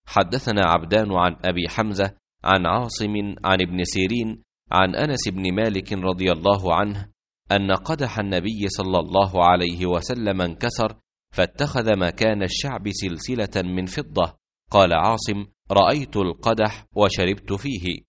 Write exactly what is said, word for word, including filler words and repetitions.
حدثنا عبدان عن أبي حمزة عن عاصم عن ابن سيرين عن أنس بن مالك رضي الله عنه أن قدح النبي صلى الله عليه وسلم انكسر فاتخذ مكان الشعب سلسلة من فضة. قال عاصم: رأيت القدح وشربت فيه.